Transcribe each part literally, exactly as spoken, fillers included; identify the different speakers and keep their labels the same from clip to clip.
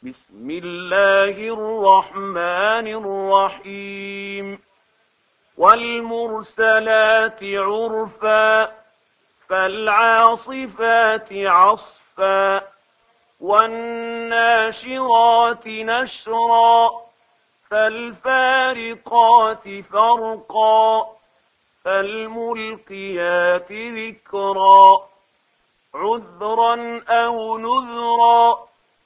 Speaker 1: بسم الله الرحمن الرحيم والمرسلات عرفا فالعاصفات عصفا والناشرات نشرا فالفارقات فرقا فالملقيات ذكرا عذرا أو نذرا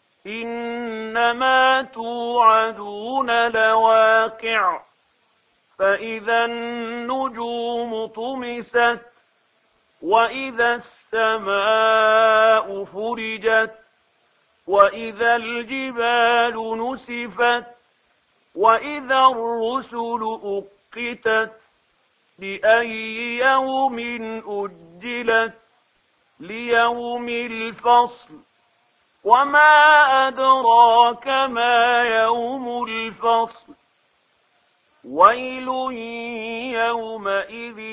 Speaker 1: إنما توعدون لواقع فإذا النجوم طمست وإذا السماء فرجت وإذا الجبال نسفت وإذا الرسل أقتت لأي يوم أجلت ليوم الفصل وما أدراك ما يوم الفصل ويل يومئذ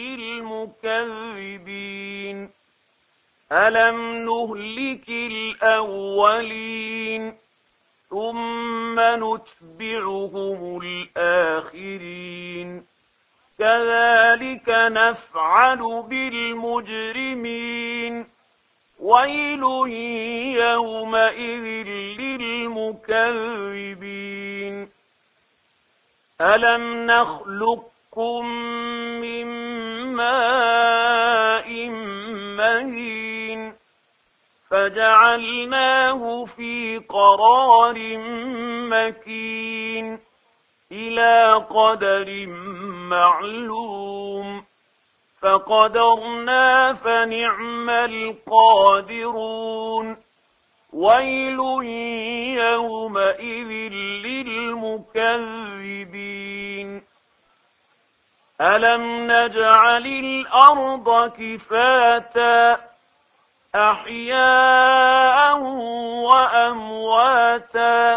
Speaker 1: للمكذبين ألم نهلك الأولين ثم نتبعهم الآخرين كذلك نفعل بالمجرمين ويل يومئذ للمكذبين ألم نخلقكم من ماء مهين فجعلناه في قرار مكين إلى قدر معلوم فقدرنا فنعم القادرون ويل يومئذ للمكذبين ألم نجعل الأرض كفاتا أحياء وأمواتا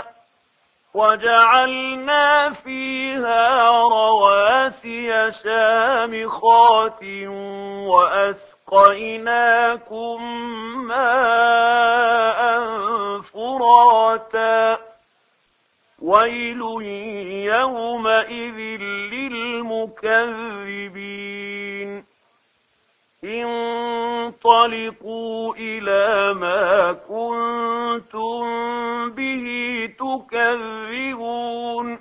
Speaker 1: وجعلنا فيها رواسي شامخات وأسقيناكم ماء فراتا ويل يومئذ للمكذبين انطلقوا إلى ما كنتم به تكذبون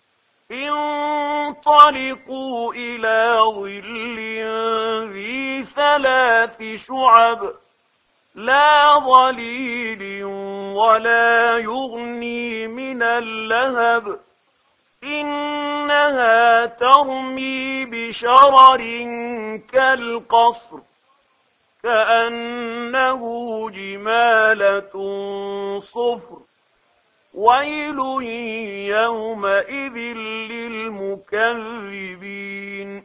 Speaker 1: انطلقوا إلى ظل ذي ثلاث شعب لا ظليل ولا يغني من اللهب إنها ترمي بشرر كالقصر كأنه جمالة صفر ويل يومئذ للمكذبين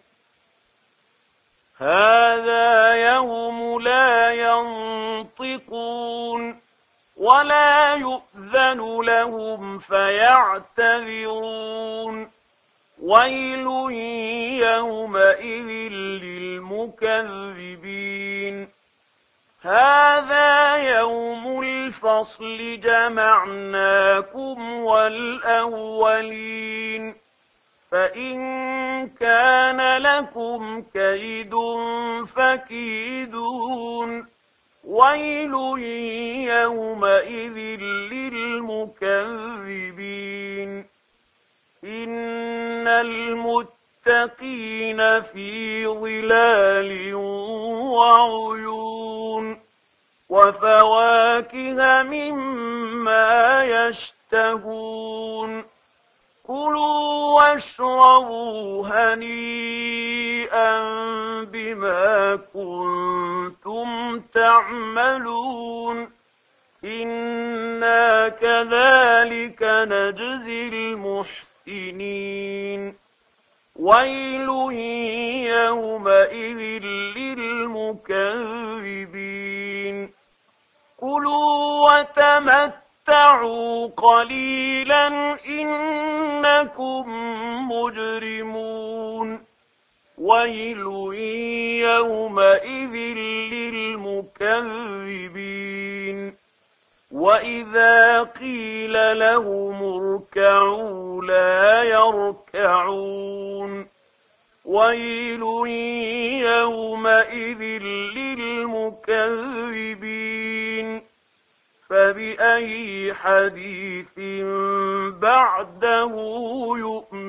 Speaker 1: هذا يوم لا ينطقون ولا يؤذن لهم فيعتذرون ويل يومئذ للمكذبين هذا يوم الفصل جمعناكم والأولين فإن كان لكم كيد فكيدون ويل يومئذ للمكذبين إن المتقين في ظلال وعيون وفواكه مما يشتهون كلوا واشربوا هنيئا بما كنتم تعملون إنا كذلك نجزي المحسنين ويل يومئذ للمكذبين كلوا وتمتعوا قليلا إنكم مجرمون ويل يومئذ للمكذبين وَإِذَا قِيلَ لَهُمُ ارْكَعُوا لَا يَرْكَعُونَ وَيْلٌ يَوْمَئِذٍ لِّلْمُكَذِّبِينَ فَبِأَيِّ حَدِيثٍ بَعْدَهُ يُؤْمِنُونَ